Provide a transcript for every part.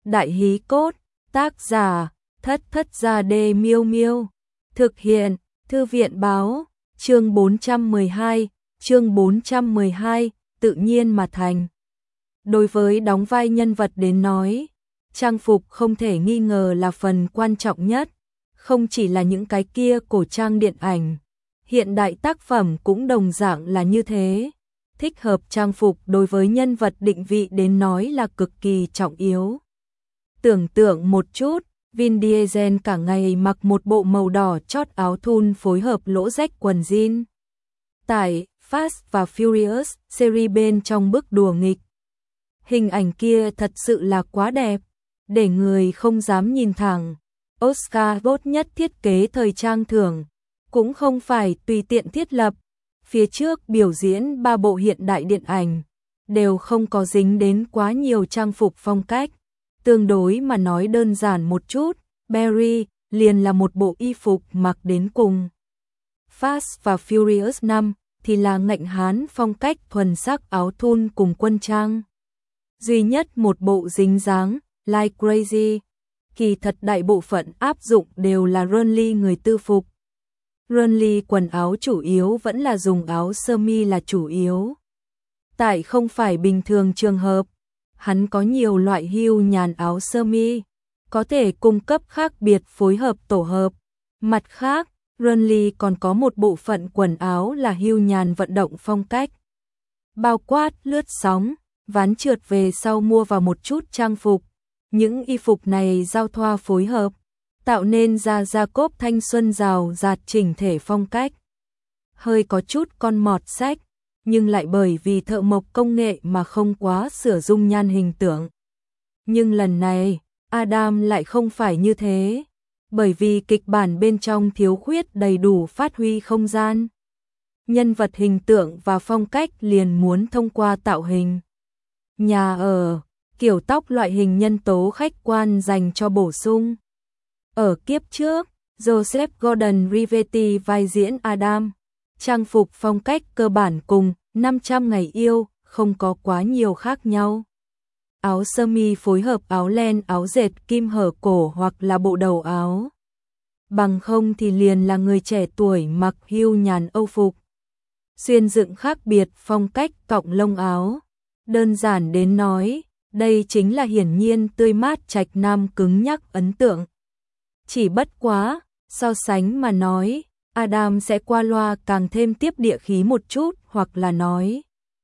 Đại hí cốt, tác giả, Thất Thất Gia Đê Miêu Miêu. Thực hiện, Thư viện báo, chương 412, tự nhiên mà thành. Đối với đóng vai nhân vật đến nói, trang phục không thể nghi ngờ là phần quan trọng nhất, không chỉ là những cái kia cổ trang điện ảnh. Hiện đại tác phẩm cũng đồng dạng là như thế. Thích hợp trang phục đối với nhân vật định vị đến nói là cực kỳ trọng yếu. Tưởng tượng một chút, Vin Diesel cả ngày mặc một bộ màu đỏ chót áo thun phối hợp lỗ rách quần jean. Tại Fast và Furious series bên trong bức đùa nghịch. Hình ảnh kia thật sự là quá đẹp, để người không dám nhìn thẳng. Oscar tốt nhất thiết kế thời trang thưởng, cũng không phải tùy tiện thiết lập. Phía trước biểu diễn 3 bộ hiện đại điện ảnh, đều không có dính đến quá nhiều trang phục phong cách. Tương đối mà nói đơn giản một chút, Barry liền là một bộ y phục mặc đến cùng. Fast và Furious 5 thì là ngạnh hán phong cách thuần sắc áo thun cùng quân trang. Duy nhất một bộ dính dáng, Like Crazy. Kỳ thật đại bộ phận áp dụng đều là Ronly người tư phục. Ronly quần áo chủ yếu vẫn là dùng áo sơ mi là chủ yếu. Tại không phải bình thường trường hợp, hắn có nhiều loại hưu nhàn áo sơ mi, có thể cung cấp khác biệt phối hợp tổ hợp. Mặt khác, Ronly còn có một bộ phận quần áo là hưu nhàn vận động phong cách. Bao quát, lướt sóng, ván trượt về sau mua vào một chút trang phục. Những y phục này giao thoa phối hợp, tạo nên ra cốp thanh xuân rào rạt chỉnh thể phong cách. Hơi có chút con mọt sách, nhưng lại bởi vì thợ mộc công nghệ mà không quá sửa dung nhan hình tượng. Nhưng lần này, Adam lại không phải như thế, bởi vì kịch bản bên trong thiếu khuyết đầy đủ phát huy không gian. Nhân vật hình tượng và phong cách liền muốn thông qua tạo hình, nhà ở, kiểu tóc loại hình nhân tố khách quan dành cho bổ sung. Ở kiếp trước, Joseph Gordon-Levitt vai diễn Adam, trang phục phong cách cơ bản cùng 500 ngày yêu, không có quá nhiều khác nhau. Áo sơ mi phối hợp áo len, áo dệt kim hở cổ hoặc là bộ đầu áo. Bằng không thì liền là người trẻ tuổi mặc hưu nhàn âu phục. Xuyên dựng khác biệt phong cách cọng lông áo. Đơn giản đến nói, đây chính là hiển nhiên tươi mát trạch nam cứng nhắc ấn tượng. Chỉ bất quá, so sánh mà nói, Adam sẽ qua loa càng thêm tiếp địa khí một chút hoặc là nói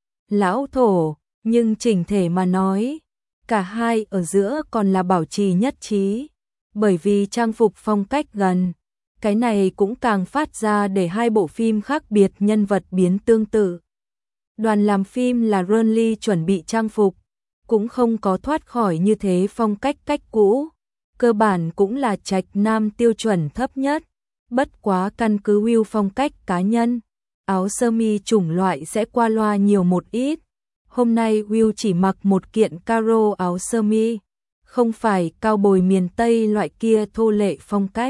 lão thổ, nhưng chỉnh thể mà nói, cả hai ở giữa còn là bảo trì nhất trí, bởi vì trang phục phong cách gần, cái này cũng càng phát ra để hai bộ phim khác biệt nhân vật biến tương tự. Đoàn làm phim là Ronly chuẩn bị trang phục, cũng không có thoát khỏi như thế phong cách cũ, cơ bản cũng là trạch nam tiêu chuẩn thấp nhất, bất quá căn cứ Will phong cách cá nhân, áo sơ mi chủng loại sẽ qua loa nhiều một ít. Hôm nay Will chỉ mặc một kiện caro áo sơ mi, không phải cao bồi miền Tây loại kia thô lệ phong cách,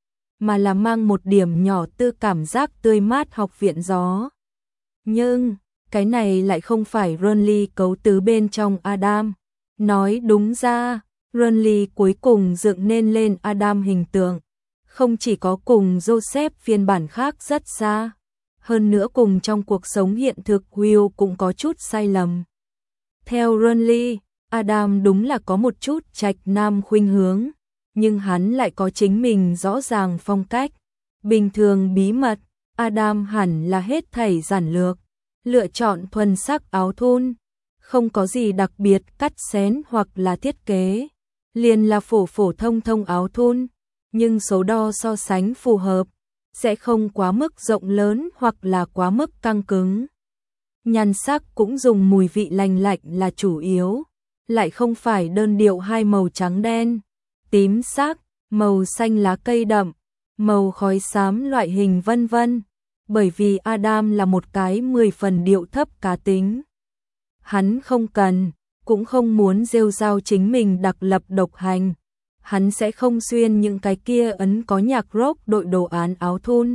mà là mang một điểm nhỏ tư cảm giác tươi mát học viện gió. Nhưng, cái này lại không phải Ronly cấu tứ bên trong Adam. Nói đúng ra, Ronly cuối cùng dựng nên lên Adam hình tượng, không chỉ có cùng Joseph phiên bản khác rất xa, hơn nữa cùng trong cuộc sống hiện thực Will cũng có chút sai lầm. Theo Ronly, Adam đúng là có một chút trạch nam khuynh hướng, nhưng hắn lại có chính mình rõ ràng phong cách. Bình thường bí mật, Adam hẳn là hết thảy giản lược, lựa chọn thuần sắc áo thun, không có gì đặc biệt cắt xén hoặc là thiết kế, liền là phổ thông áo thun, nhưng số đo so sánh phù hợp, sẽ không quá mức rộng lớn hoặc là quá mức căng cứng. Nhan sắc cũng dùng mùi vị lành lạnh là chủ yếu, lại không phải đơn điệu hai màu trắng đen, tím sắc, màu xanh lá cây đậm, màu khói xám loại hình vân vân, bởi vì Adam là một cái 10 phần điệu thấp cá tính. Hắn không cần, cũng không muốn rêu rao chính mình đặc lập độc hành. Hắn sẽ không xuyên những cái kia ấn có nhạc rock đội đồ án áo thun.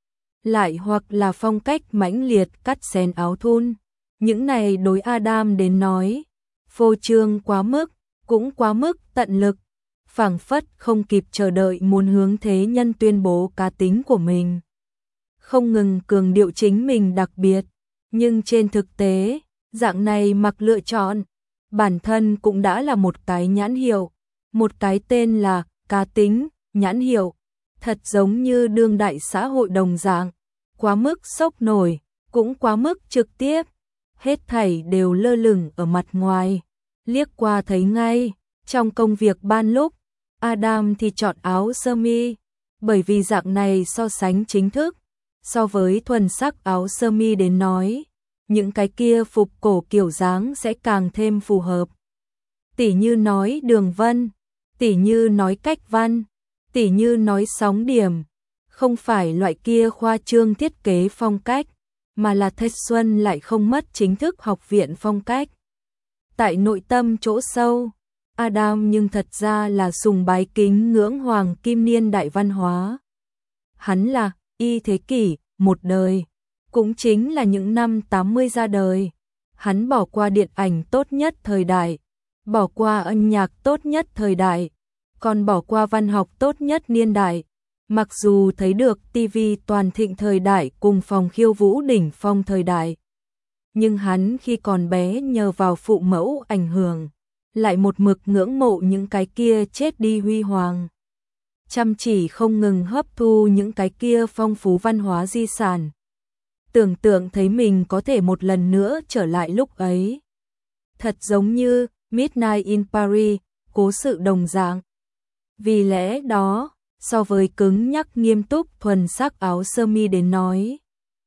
Lại hoặc là phong cách mãnh liệt cắt xén áo thun. Những này đối Adam đến nói, phô trương quá mức, cũng quá mức tận lực, phảng phất không kịp chờ đợi muốn hướng thế nhân tuyên bố cá tính của mình. Không ngừng cường điệu chính mình đặc biệt, nhưng trên thực tế, dạng này mặc lựa chọn, bản thân cũng đã là một cái nhãn hiệu, một cái tên là cá tính, nhãn hiệu, thật giống như đương đại xã hội đồng dạng, quá mức sốc nổi, cũng quá mức trực tiếp, hết thảy đều lơ lửng ở mặt ngoài, liếc qua thấy ngay. Trong công việc ban lúc, Adam thì chọn áo sơ mi, bởi vì dạng này so sánh chính thức, so với thuần sắc áo sơ mi đến nói, những cái kia phục cổ kiểu dáng sẽ càng thêm phù hợp. Tỉ như nói đường vân, tỉ như nói cách văn, tỉ như nói sóng điểm, không phải loại kia khoa trương thiết kế phong cách, mà là thanh xuân lại không mất chính thức học viện phong cách. Tại nội tâm chỗ sâu, Adam nhưng thật ra là sùng bái kính ngưỡng hoàng kim niên đại văn hóa. Hắn là y thế kỷ, một đời, cũng chính là những năm 80 ra đời. Hắn bỏ qua điện ảnh tốt nhất thời đại, bỏ qua âm nhạc tốt nhất thời đại, còn bỏ qua văn học tốt nhất niên đại. Mặc dù thấy được TV toàn thịnh thời đại cùng phòng khiêu vũ đỉnh phong thời đại, nhưng hắn khi còn bé nhờ vào phụ mẫu ảnh hưởng, lại một mực ngưỡng mộ những cái kia chết đi huy hoàng. Chăm chỉ không ngừng hấp thu những cái kia phong phú văn hóa di sản. Tưởng tượng thấy mình có thể một lần nữa trở lại lúc ấy. Thật giống như Midnight in Paris, cố sự đồng dạng. Vì lẽ đó, so với cứng nhắc nghiêm túc thuần sắc áo sơ mi đến nói,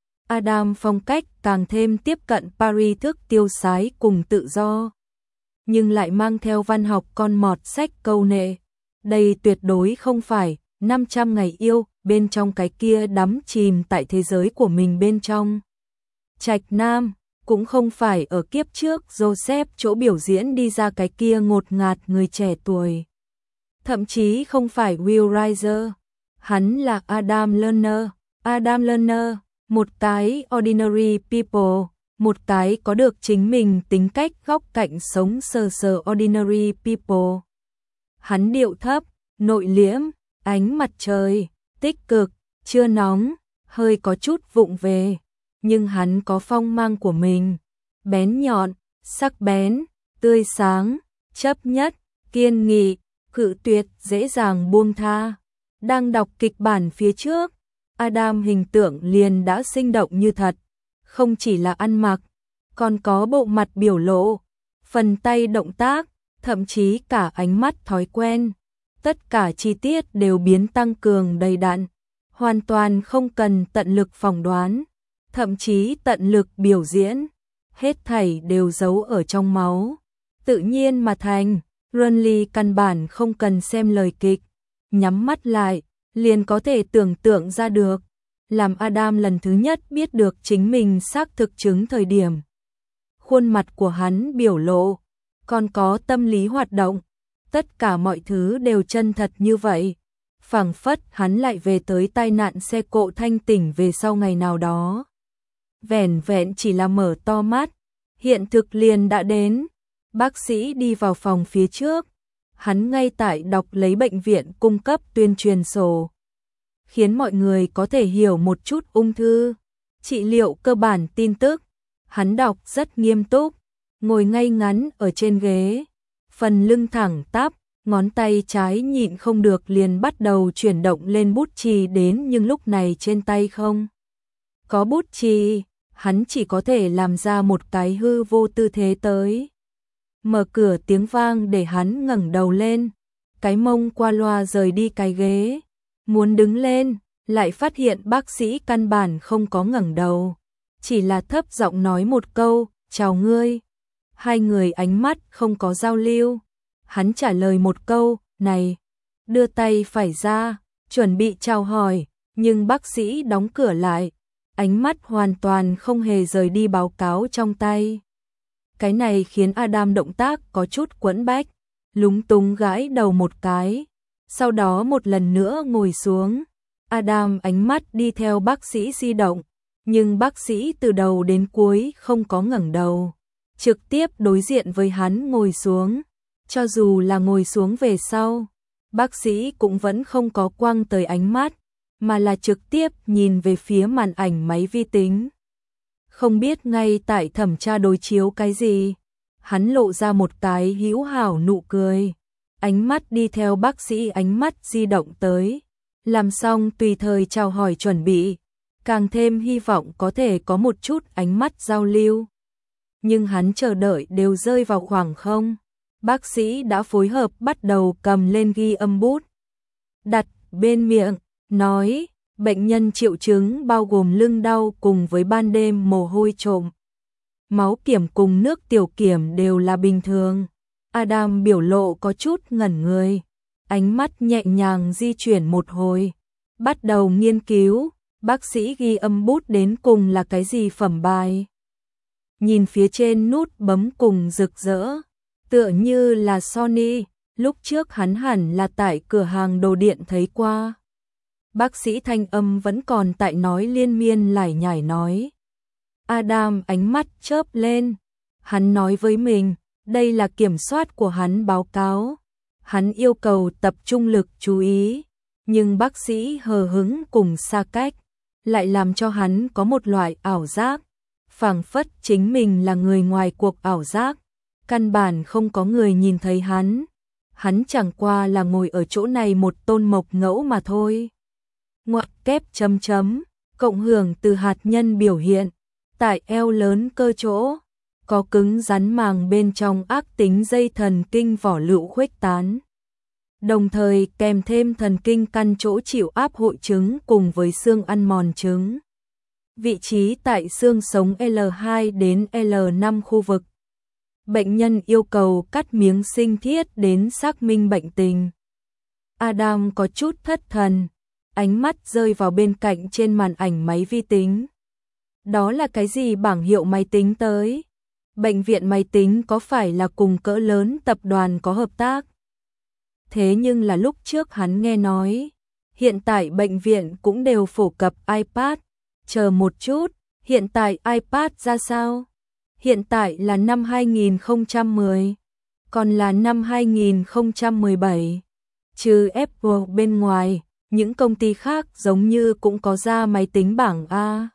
Adam phong cách càng thêm tiếp cận Paris thức tiêu sái cùng tự do, nhưng lại mang theo văn học con mọt sách câu nệ. Đây tuyệt đối không phải 500 ngày yêu bên trong cái kia đắm chìm tại thế giới của mình bên trong. Trạch Nam cũng không phải ở kiếp trước Joseph chỗ biểu diễn đi ra cái kia ngột ngạt người trẻ tuổi. Thậm chí không phải Will Reiser, hắn là Adam Lerner. Adam Lerner, một cái ordinary people, một cái có được chính mình tính cách góc cạnh sống sờ sờ ordinary people. Hắn điệu thấp, nội liễm, ánh mặt trời, tích cực, chưa nóng, hơi có chút vụng về, nhưng hắn có phong mang của mình, bén nhọn, sắc bén, tươi sáng, chấp nhất, kiên nghị, cự tuyệt, dễ dàng buông tha. Đang đọc kịch bản phía trước, Adam hình tượng liền đã sinh động như thật, không chỉ là ăn mặc, còn có bộ mặt biểu lộ, phần tay động tác, thậm chí cả ánh mắt thói quen. Tất cả chi tiết đều biến tăng cường đầy đặn, hoàn toàn không cần tận lực phỏng đoán, thậm chí tận lực biểu diễn, hết thảy đều giấu ở trong máu, tự nhiên mà thành. Runley căn bản không cần xem lời kịch, nhắm mắt lại, liền có thể tưởng tượng ra được, làm Adam lần thứ nhất biết được chính mình xác thực chứng thời điểm. Khuôn mặt của hắn biểu lộ, còn có tâm lý hoạt động, tất cả mọi thứ đều chân thật như vậy. Phảng phất hắn lại về tới tai nạn xe cộ thanh tỉnh về sau ngày nào đó. Vẻn vẹn chỉ là mở to mắt, hiện thực liền đã đến. Bác sĩ đi vào phòng phía trước, hắn ngay tại đọc lấy bệnh viện cung cấp tuyên truyền sổ, khiến mọi người có thể hiểu một chút ung thư, trị liệu cơ bản tin tức. Hắn đọc rất nghiêm túc, ngồi ngay ngắn ở trên ghế, phần lưng thẳng tắp, ngón tay trái nhịn không được liền bắt đầu chuyển động lên bút chì đến, nhưng lúc này trên tay không có bút chì, hắn chỉ có thể làm ra một cái hư vô tư thế tới. Mở cửa tiếng vang để hắn ngẩng đầu lên, cái mông qua loa rời đi cái ghế, muốn đứng lên, lại phát hiện bác sĩ căn bản không có ngẩng đầu, chỉ là thấp giọng nói một câu, chào ngươi. Hai người ánh mắt không có giao lưu, hắn trả lời một câu, này, đưa tay phải ra, chuẩn bị chào hỏi, nhưng bác sĩ đóng cửa lại, ánh mắt hoàn toàn không hề rời đi báo cáo trong tay. Cái này khiến Adam động tác có chút quẫn bách, lúng túng gãi đầu một cái, sau đó một lần nữa ngồi xuống. Adam ánh mắt đi theo bác sĩ di động, nhưng bác sĩ từ đầu đến cuối không có ngẩng đầu, trực tiếp đối diện với hắn ngồi xuống. Cho dù là ngồi xuống về sau, bác sĩ cũng vẫn không có quăng tới ánh mắt, mà là trực tiếp nhìn về phía màn ảnh máy vi tính. Không biết ngay tại thẩm tra đối chiếu cái gì, hắn lộ ra một cái hữu hảo nụ cười, ánh mắt đi theo bác sĩ ánh mắt di động tới, làm xong tùy thời chào hỏi chuẩn bị, càng thêm hy vọng có thể có một chút ánh mắt giao lưu. Nhưng hắn chờ đợi đều rơi vào khoảng không. Bác sĩ đã phối hợp bắt đầu cầm lên ghi âm bút, đặt bên miệng, nói, bệnh nhân triệu chứng bao gồm lưng đau cùng với ban đêm mồ hôi trộm. Máu kiểm cùng nước tiểu kiểm đều là bình thường. Adam biểu lộ có chút ngẩn người, ánh mắt nhẹ nhàng di chuyển một hồi, bắt đầu nghiên cứu, bác sĩ ghi âm bút đến cùng là cái gì phẩm bài. Nhìn phía trên nút bấm cùng rực rỡ, tựa như là Sony, lúc trước hắn hẳn là tại cửa hàng đồ điện thấy qua. Bác sĩ thanh âm vẫn còn tại nói liên miên lải nhải nói. Adam ánh mắt chớp lên, hắn nói với mình, đây là kiểm soát của hắn báo cáo. Hắn yêu cầu tập trung lực chú ý, nhưng bác sĩ hờ hững cùng xa cách, lại làm cho hắn có một loại ảo giác, phảng phất chính mình là người ngoài cuộc ảo giác, căn bản không có người nhìn thấy hắn. Hắn chẳng qua là ngồi ở chỗ này một tôn mộc ngẫu mà thôi. Ngoặc kép chấm chấm, cộng hưởng từ hạt nhân biểu hiện, tại eo lớn cơ chỗ, có cứng rắn màng bên trong ác tính dây thần kinh vỏ lựu khuếch tán. Đồng thời kèm thêm thần kinh căn chỗ chịu áp hội chứng cùng với xương ăn mòn chứng. Vị trí tại xương sống L2 đến L5 khu vực. Bệnh nhân yêu cầu cắt miếng sinh thiết đến xác minh bệnh tình. Adam có chút thất thần, ánh mắt rơi vào bên cạnh trên màn ảnh máy vi tính. Đó là cái gì bảng hiệu máy tính tới? Bệnh viện máy tính có phải là cùng cỡ lớn tập đoàn có hợp tác? Thế nhưng là lúc trước hắn nghe nói, hiện tại bệnh viện cũng đều phổ cập iPad. Chờ một chút, hiện tại iPad ra sao? Hiện tại là năm 2010, còn là năm 2017. Trừ Apple bên ngoài, những công ty khác giống như cũng có ra máy tính bảng A.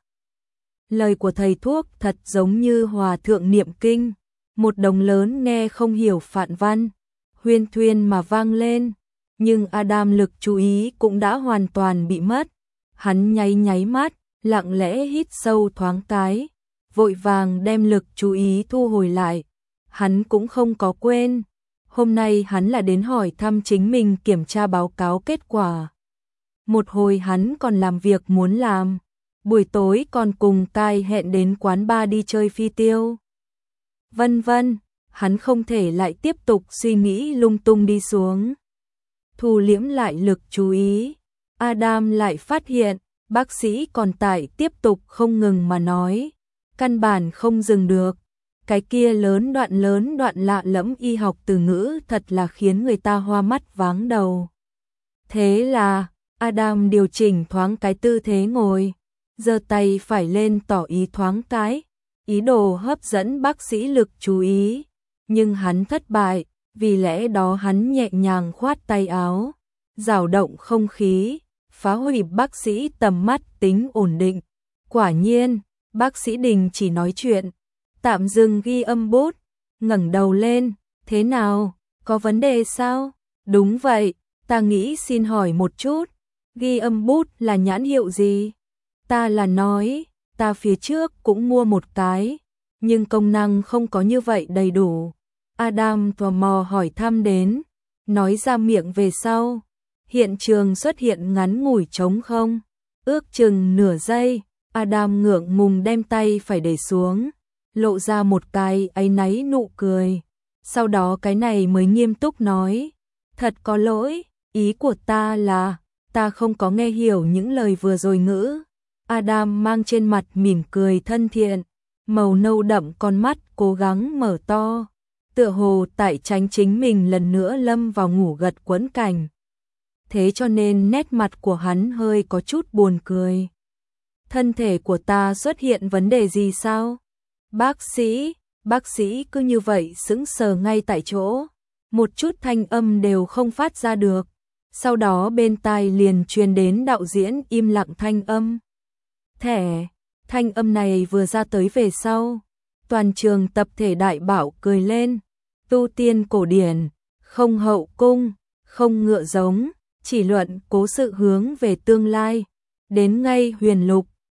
Lời của thầy thuốc thật giống như hòa thượng niệm kinh, một đồng lớn nghe không hiểu phạn văn, huyên thuyên mà vang lên, nhưng Adam lực chú ý cũng đã hoàn toàn bị mất. Hắn nháy mắt, lặng lẽ hít sâu thoáng cái, vội vàng đem lực chú ý thu hồi lại. Hắn cũng không có quên, hôm nay hắn là đến hỏi thăm chính mình kiểm tra báo cáo kết quả. Một hồi hắn còn làm việc muốn làm, buổi tối còn cùng Kai hẹn đến quán bar đi chơi phi tiêu. Vân vân, hắn không thể lại tiếp tục suy nghĩ lung tung đi xuống. Thu liễm lại lực chú ý, Adam lại phát hiện, bác sĩ còn tại tiếp tục không ngừng mà nói, căn bản không dừng được. Cái kia lớn đoạn lạ lẫm y học từ ngữ thật là khiến người ta hoa mắt váng đầu. Thế là, Adam điều chỉnh thoáng cái tư thế ngồi, giơ tay phải lên tỏ ý thoáng cái, ý đồ hấp dẫn bác sĩ lực chú ý, nhưng hắn thất bại, vì lẽ đó hắn nhẹ nhàng khoát tay áo, dao động không khí, phá hủy bác sĩ tầm mắt tính ổn định. Quả nhiên, bác sĩ đình chỉ nói chuyện, tạm dừng ghi âm bút, ngẩng đầu lên, thế nào, có vấn đề sao? Đúng vậy, ta nghĩ xin hỏi một chút, ghi âm bút là nhãn hiệu gì? Ta là nói, ta phía trước cũng mua một cái, nhưng công năng không có như vậy đầy đủ. Adam tò mò hỏi thăm đến, nói ra miệng về sau. Hiện trường xuất hiện ngắn ngủi trống không, ước chừng nửa giây, Adam ngượng ngùng đem tay phải để xuống, lộ ra một cái áy náy nụ cười. Sau đó cái này mới nghiêm túc nói, thật có lỗi, ý của ta là, ta không có nghe hiểu những lời vừa rồi ngữ. Adam mang trên mặt mỉm cười thân thiện, màu nâu đậm con mắt cố gắng mở to, tựa hồ tại tránh chính mình lần nữa lâm vào ngủ gật quẫn cảnh. Thế cho nên nét mặt của hắn hơi có chút buồn cười. Thân thể của ta xuất hiện vấn đề gì sao? Bác sĩ cứ như vậy sững sờ ngay tại chỗ. một chút thanh âm đều không phát ra được. Sau đó bên tai liền truyền đến đạo diễn im lặng thanh âm. Thẻ, thanh âm này vừa ra tới về sau. Toàn trường tập thể đại bảo cười lên. Tu tiên cổ điển, không hậu cung, không ngựa giống, chỉ luận cố sự hướng về tương lai. Đến ngay huyền lục,